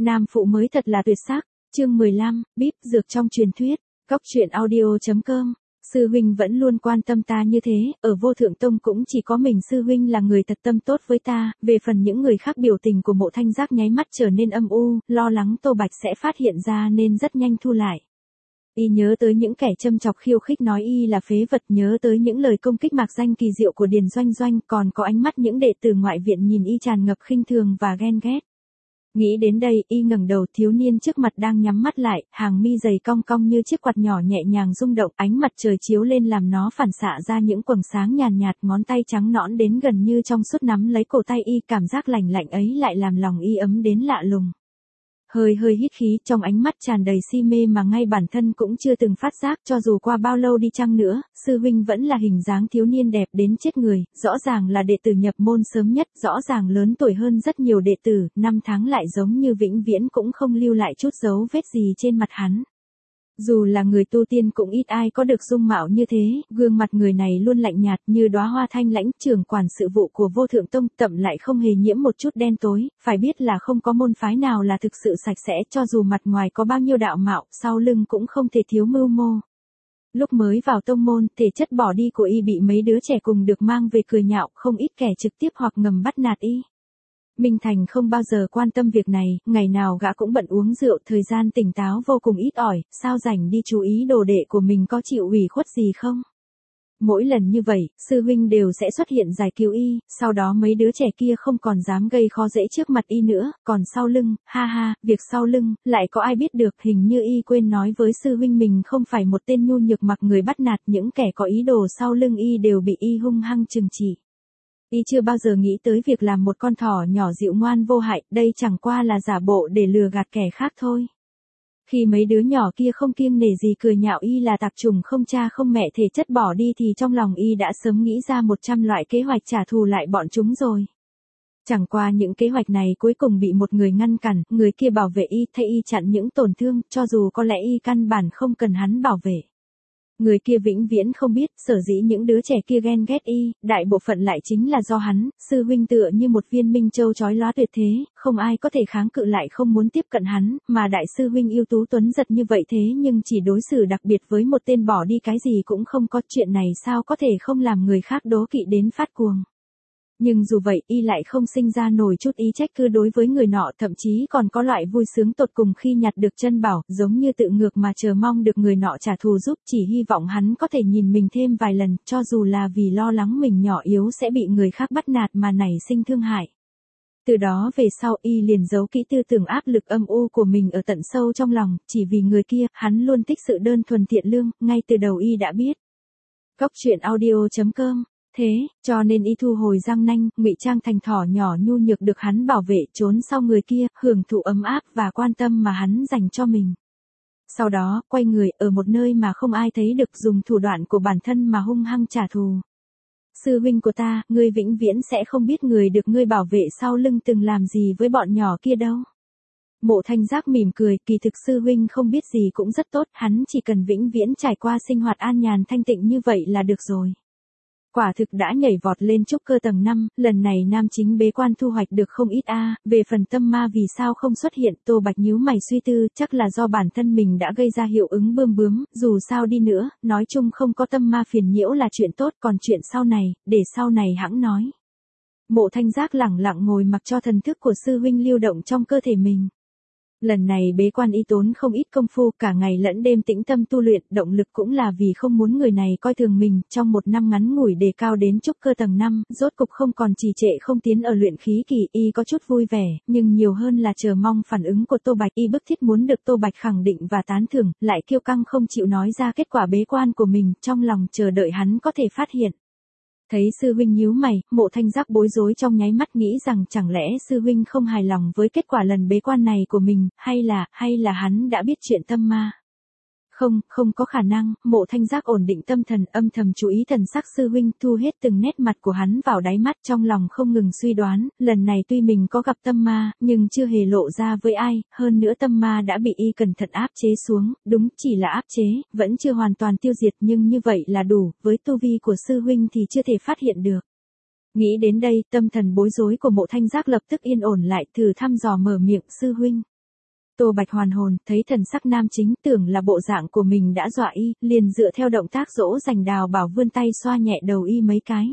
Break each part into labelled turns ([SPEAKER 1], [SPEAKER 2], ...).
[SPEAKER 1] Nam phụ mới thật là tuyệt sắc. Chương 15, bíp dược trong truyền thuyết. Cóc truyện audio.com. Sư huynh vẫn luôn quan tâm ta như thế, ở Vô Thượng Tông cũng chỉ có mình sư huynh là người thật tâm tốt với ta, về phần những người khác biểu tình của Mộ Thanh Giác nháy mắt trở nên âm u, lo lắng Tô Bạch sẽ phát hiện ra nên rất nhanh thu lại. Y nhớ tới những kẻ châm chọc khiêu khích nói y là phế vật, nhớ tới những lời công kích mạc danh kỳ diệu của Điền Doanh Doanh, còn có ánh mắt những đệ tử ngoại viện nhìn y tràn ngập khinh thường và ghen ghét. Nghĩ đến đây, y ngẩng đầu, thiếu niên trước mặt đang nhắm mắt lại, hàng mi dày cong cong như chiếc quạt nhỏ nhẹ nhàng rung động, ánh mặt trời chiếu lên làm nó phản xạ ra những quầng sáng nhàn nhạt, ngón tay trắng nõn đến gần như trong suốt nắm lấy cổ tay y, cảm giác lạnh lạnh ấy lại làm lòng y ấm đến lạ lùng. Hơi hít khí, trong ánh mắt tràn đầy si mê mà ngay bản thân cũng chưa từng phát giác, cho dù qua bao lâu đi chăng nữa, sư huynh vẫn là hình dáng thiếu niên đẹp đến chết người, rõ ràng là đệ tử nhập môn sớm nhất, rõ ràng lớn tuổi hơn rất nhiều đệ tử, năm tháng lại giống như vĩnh viễn cũng không lưu lại chút dấu vết gì trên mặt hắn. Dù là người tu tiên cũng ít ai có được dung mạo như thế, gương mặt người này luôn lạnh nhạt như đóa hoa thanh lãnh, trưởng quản sự vụ của Vô Thượng Tông, tậm lại không hề nhiễm một chút đen tối, phải biết là không có môn phái nào là thực sự sạch sẽ, cho dù mặt ngoài có bao nhiêu đạo mạo, sau lưng cũng không thể thiếu mưu mô. Lúc mới vào tông môn, thể chất bỏ đi của y bị mấy đứa trẻ cùng được mang về cười nhạo, không ít kẻ trực tiếp hoặc ngầm bắt nạt y. Minh Thành không bao giờ quan tâm việc này, ngày nào gã cũng bận uống rượu, thời gian tỉnh táo vô cùng ít ỏi, sao rảnh đi chú ý đồ đệ của mình có chịu ủy khuất gì không. Mỗi lần như vậy, sư huynh đều sẽ xuất hiện giải cứu y, sau đó mấy đứa trẻ kia không còn dám gây khó dễ trước mặt y nữa, còn sau lưng, việc sau lưng, lại có ai biết được, hình như y quên nói với sư huynh mình không phải một tên nhu nhược mặc người bắt nạt, những kẻ có ý đồ sau lưng y đều bị y hung hăng trừng trị. Y chưa bao giờ nghĩ tới việc làm một con thỏ nhỏ dịu ngoan vô hại, đây chẳng qua là giả bộ để lừa gạt kẻ khác thôi. Khi mấy đứa nhỏ kia không kiêng nể gì cười nhạo y là tạp chủng không cha không mẹ, thể chất bỏ đi, thì trong lòng y đã sớm nghĩ ra 100 loại kế hoạch trả thù lại bọn chúng rồi. Chẳng qua những kế hoạch này cuối cùng bị một người ngăn cản, người kia bảo vệ y, thay y chặn những tổn thương, cho dù có lẽ y căn bản không cần hắn bảo vệ. Người kia vĩnh viễn không biết, sở dĩ những đứa trẻ kia ghen ghét y, đại bộ phận lại chính là do hắn, sư huynh tựa như một viên minh châu chói lóa tuyệt thế, không ai có thể kháng cự lại, không muốn tiếp cận hắn, mà đại sư huynh ưu tú tuấn giật như vậy thế nhưng chỉ đối xử đặc biệt với một tên bỏ đi cái gì cũng không có, chuyện này sao có thể không làm người khác đố kỵ đến phát cuồng. Nhưng dù vậy, y lại không sinh ra nổi chút ý trách cứ đối với người nọ, thậm chí còn có loại vui sướng tột cùng khi nhặt được chân bảo, giống như tự ngược mà chờ mong được người nọ trả thù giúp, chỉ hy vọng hắn có thể nhìn mình thêm vài lần, cho dù là vì lo lắng mình nhỏ yếu sẽ bị người khác bắt nạt mà nảy sinh thương hại. Từ đó về sau y liền giấu kỹ tư tưởng áp lực âm u của mình ở tận sâu trong lòng, chỉ vì người kia, hắn luôn thích sự đơn thuần thiện lương, ngay từ đầu y đã biết. Cóc truyện audio.com. Thế, cho nên y thu hồi răng nanh, ngụy trang thành thỏ nhỏ nhu nhược được hắn bảo vệ, trốn sau người kia, hưởng thụ ấm áp và quan tâm mà hắn dành cho mình. Sau đó, quay người, ở một nơi mà không ai thấy được, dùng thủ đoạn của bản thân mà hung hăng trả thù. Sư huynh của ta, ngươi vĩnh viễn sẽ không biết người được ngươi bảo vệ sau lưng từng làm gì với bọn nhỏ kia đâu. Mộ Thanh Giác mỉm cười, kỳ thực sư huynh không biết gì cũng rất tốt, hắn chỉ cần vĩnh viễn trải qua sinh hoạt an nhàn thanh tịnh như vậy là được rồi. Quả thực đã nhảy vọt lên trúc cơ tầng 5, lần này nam chính bế quan thu hoạch được không ít về phần tâm ma vì sao không xuất hiện, Tô Bạch nhíu mày suy tư, chắc là do bản thân mình đã gây ra hiệu ứng bươm bướm, dù sao đi nữa, nói chung không có tâm ma phiền nhiễu là chuyện tốt, còn chuyện sau này, để sau này hãng nói. Mộ Thanh Giác lẳng lặng ngồi mặc cho thần thức của sư huynh lưu động trong cơ thể mình. Lần này bế quan y tốn không ít công phu, cả ngày lẫn đêm tĩnh tâm tu luyện, động lực cũng là vì không muốn người này coi thường mình, trong một năm ngắn ngủi đề cao đến trúc cơ tầng 5, rốt cục không còn trì trệ không tiến ở luyện khí kỳ, y có chút vui vẻ, nhưng nhiều hơn là chờ mong phản ứng của Tô Bạch, y bức thiết muốn được Tô Bạch khẳng định và tán thưởng, lại kiêu căng không chịu nói ra kết quả bế quan của mình, trong lòng chờ đợi hắn có thể phát hiện. Thấy sư huynh nhíu mày, Mộ Thanh Giác bối rối trong nháy mắt, nghĩ rằng chẳng lẽ sư huynh không hài lòng với kết quả lần bế quan này của mình, hay là hắn đã biết chuyện tâm ma. Không có khả năng, Mộ Thanh Giác ổn định tâm thần, âm thầm chú ý thần sắc sư huynh, thu hết từng nét mặt của hắn vào đáy mắt, trong lòng không ngừng suy đoán, lần này tuy mình có gặp tâm ma, nhưng chưa hề lộ ra với ai, hơn nữa tâm ma đã bị y cẩn thận áp chế xuống, đúng chỉ là áp chế, vẫn chưa hoàn toàn tiêu diệt, nhưng như vậy là đủ, với tu vi của sư huynh thì chưa thể phát hiện được. Nghĩ đến đây, tâm thần bối rối của Mộ Thanh Giác lập tức yên ổn lại, thử thăm dò mở miệng, sư huynh. Tô Bạch hoàn hồn, thấy thần sắc nam chính tưởng là bộ dạng của mình đã dọa y, liền dựa theo động tác dỗ dành Đào Bảo vươn tay xoa nhẹ đầu y mấy cái.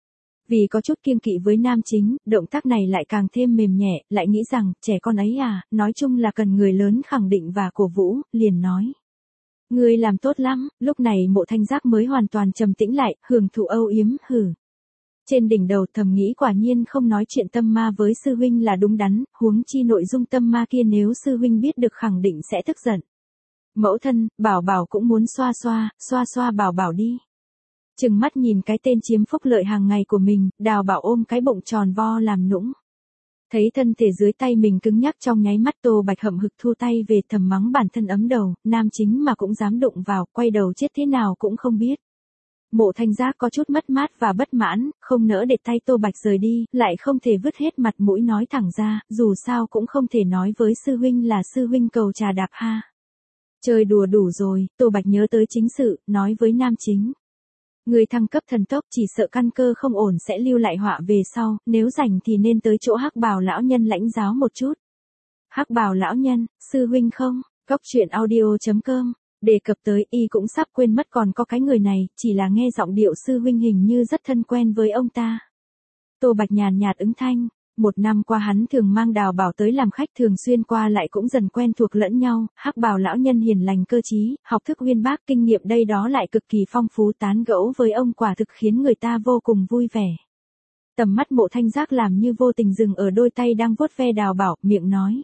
[SPEAKER 1] Vì có chút kiêng kỵ với nam chính, động tác này lại càng thêm mềm nhẹ, lại nghĩ rằng, trẻ con ấy à, nói chung là cần người lớn khẳng định và cổ vũ, liền nói. Ngươi làm tốt lắm, lúc này Mộ Thanh Giác mới hoàn toàn trầm tĩnh lại, hưởng thụ âu yếm, hử. Trên đỉnh đầu thầm nghĩ quả nhiên không nói chuyện tâm ma với sư huynh là đúng đắn, huống chi nội dung tâm ma kia nếu sư huynh biết được khẳng định sẽ tức giận. Mẫu thân, Bảo Bảo cũng muốn xoa xoa Bảo Bảo đi. Chừng mắt nhìn cái tên chiếm phúc lợi hàng ngày của mình, Đào Bảo ôm cái bụng tròn vo làm nũng. Thấy thân thể dưới tay mình cứng nhắc trong nháy mắt Tô Bạch hậm hực thu tay về thầm mắng bản thân ấm đầu, nam chính mà cũng dám đụng vào, quay đầu chết thế nào cũng không biết. Mộ Thanh Giác có chút mất mát và bất mãn, không nỡ để tay Tô Bạch rời đi, lại không thể vứt hết mặt mũi nói thẳng ra, dù sao cũng không thể nói với sư huynh là sư huynh cầu trà đạp ha. Chơi đùa đủ rồi, Tô Bạch nhớ tới chính sự, nói với nam chính. Người thăng cấp thần tốc chỉ sợ căn cơ không ổn sẽ lưu lại họa về sau, nếu rảnh thì nên tới chỗ Hắc Bào lão nhân lãnh giáo một chút. Hắc Bào lão nhân, sư huynh không, Cóc Truyện Audio.com, đề cập tới y cũng sắp quên mất còn có cái người này, chỉ là nghe giọng điệu sư huynh hình như rất thân quen với ông ta. Tô Bạch nhàn nhạt ứng thanh. Một năm qua hắn thường mang Đào Bảo tới làm khách thường xuyên qua lại cũng dần quen thuộc lẫn nhau, Hắc Bào lão nhân hiền lành cơ trí, học thức uyên bác kinh nghiệm đây đó lại cực kỳ phong phú tán gẫu với ông quả thực khiến người ta vô cùng vui vẻ. Tầm mắt Mộ Thanh Giác làm như vô tình dừng ở đôi tay đang vuốt ve Đào Bảo, miệng nói.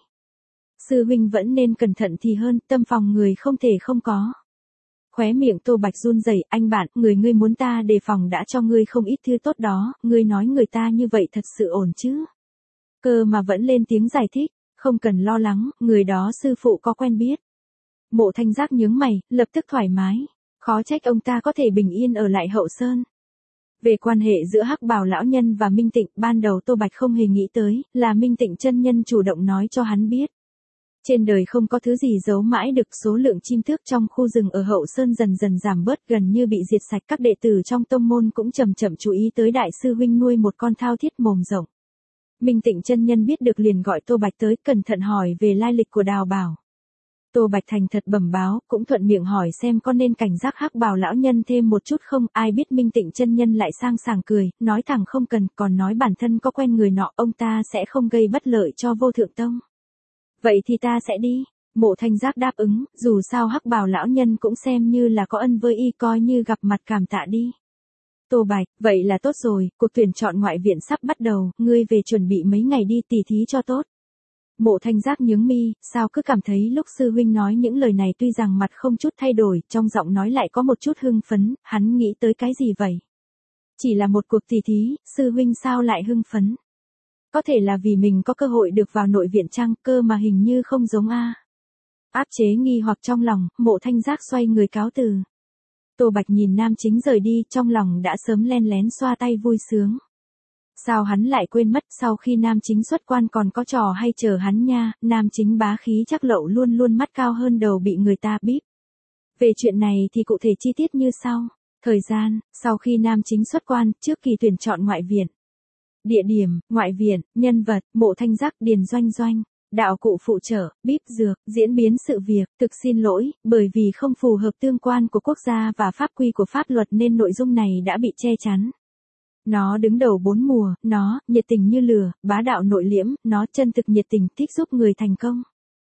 [SPEAKER 1] Sư huynh vẫn nên cẩn thận thì hơn, tâm phòng người không thể không có. Khóe miệng Tô Bạch run rẩy, anh bạn, ngươi muốn ta đề phòng đã cho ngươi không ít thứ tốt đó, ngươi nói người ta như vậy thật sự ổn chứ? Cơ mà vẫn lên tiếng giải thích, không cần lo lắng, người đó sư phụ có quen biết. Mộ Thanh Giác nhướng mày, lập tức thoải mái, khó trách ông ta có thể bình yên ở lại Hậu Sơn. Về quan hệ giữa Hắc Bào lão nhân và Minh Tịnh, ban đầu Tô Bạch không hề nghĩ tới, là Minh Tịnh chân nhân chủ động nói cho hắn biết. Trên đời không có thứ gì giấu mãi được, số lượng chim tước trong khu rừng ở Hậu Sơn dần dần giảm bớt gần như bị diệt sạch, các đệ tử trong tông môn cũng chậm chậm chú ý tới đại sư huynh nuôi một con thao thiết mồm rộng. Minh Tịnh chân nhân biết được liền gọi Tô Bạch tới cẩn thận hỏi về lai lịch của Đào Bảo. Tô Bạch thành thật bẩm báo, cũng thuận miệng hỏi xem có nên cảnh giác Hắc Bào lão nhân thêm một chút không, ai biết Minh Tịnh chân nhân lại sang sảng cười, nói thẳng không cần, còn nói bản thân có quen người nọ, ông ta sẽ không gây bất lợi cho Vô Thượng Tông. Vậy thì ta sẽ đi. Mộ Thanh Giác đáp ứng, dù sao Hắc Bào lão nhân cũng xem như là có ân với y, coi như gặp mặt cảm tạ đi. Tô Bạch, vậy là tốt rồi, cuộc tuyển chọn ngoại viện sắp bắt đầu, ngươi về chuẩn bị mấy ngày đi tỉ thí cho tốt. Mộ Thanh Giác nhướng mi, sao cứ cảm thấy lúc sư huynh nói những lời này tuy rằng mặt không chút thay đổi, trong giọng nói lại có một chút hưng phấn, hắn nghĩ tới cái gì vậy? Chỉ là một cuộc tỉ thí, sư huynh sao lại hưng phấn? Có thể là vì mình có cơ hội được vào nội viện chăng, cơ mà hình như không giống a. Áp chế nghi hoặc trong lòng, Mộ Thanh Giác xoay người cáo từ. Tô Bạch nhìn nam chính rời đi, trong lòng đã sớm len lén xoa tay vui sướng. Sao hắn lại quên mất, sau khi nam chính xuất quan còn có trò hay chờ hắn nha, nam chính bá khí chắc lậu luôn luôn mắt cao hơn đầu bị người ta bíp. Về chuyện này thì cụ thể chi tiết như sau. Thời gian, sau khi nam chính xuất quan, trước kỳ tuyển chọn ngoại viện. Địa điểm, ngoại viện, nhân vật, Mộ Thanh Giác, Điền Doanh Doanh. Đạo cụ phụ trợ, bíp dược, diễn biến sự việc, thực xin lỗi, bởi vì không phù hợp tương quan của quốc gia và pháp quy của pháp luật nên nội dung này đã bị che chắn. Nó đứng đầu 4 mùa, nó, nhiệt tình như lửa, bá đạo nội liễm, nó chân thực nhiệt tình, thích giúp người thành công.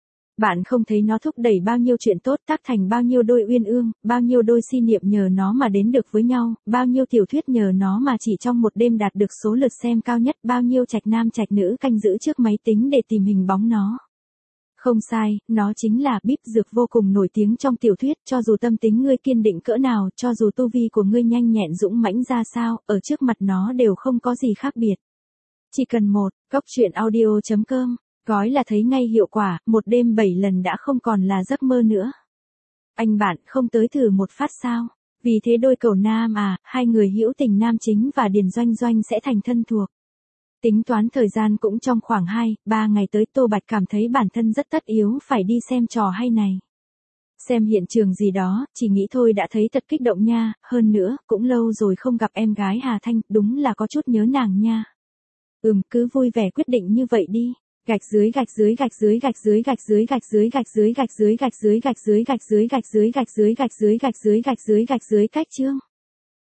[SPEAKER 1] Bạn không thấy nó thúc đẩy bao nhiêu chuyện tốt, tác thành bao nhiêu đôi uyên ương, bao nhiêu đôi si niệm nhờ nó mà đến được với nhau, bao nhiêu tiểu thuyết nhờ nó mà chỉ trong một đêm đạt được số lượt xem cao nhất, bao nhiêu trạch nam trạch nữ canh giữ trước máy tính để tìm hình bóng nó. Không sai, nó chính là bíp dược vô cùng nổi tiếng trong tiểu thuyết, cho dù tâm tính ngươi kiên định cỡ nào, cho dù tu vi của ngươi nhanh nhẹn dũng mãnh ra sao, ở trước mặt nó đều không có gì khác biệt. Chỉ cần một, Cóc Truyện Audio.com. Gói là thấy ngay hiệu quả, một đêm 7 lần đã không còn là giấc mơ nữa. Anh bạn không tới thử một phát sao? Vì thế đôi cầu nam à, hai người hữu tình nam chính và Điền Doanh Doanh sẽ thành thân thuộc. Tính toán thời gian cũng trong khoảng 2-3 ngày tới, Tô Bạch cảm thấy bản thân rất tất yếu phải đi xem trò hay này. Xem hiện trường gì đó, chỉ nghĩ thôi đã thấy thật kích động nha, hơn nữa, cũng lâu rồi không gặp em gái Hà Thanh, đúng là có chút nhớ nàng nha. Cứ vui vẻ quyết định như vậy đi. gạch dưới gạch dưới gạch dưới gạch dưới gạch dưới gạch dưới gạch dưới gạch dưới gạch dưới gạch dưới gạch dưới gạch dưới gạch dưới gạch dưới gạch dưới gạch dưới gạch dưới cách chương.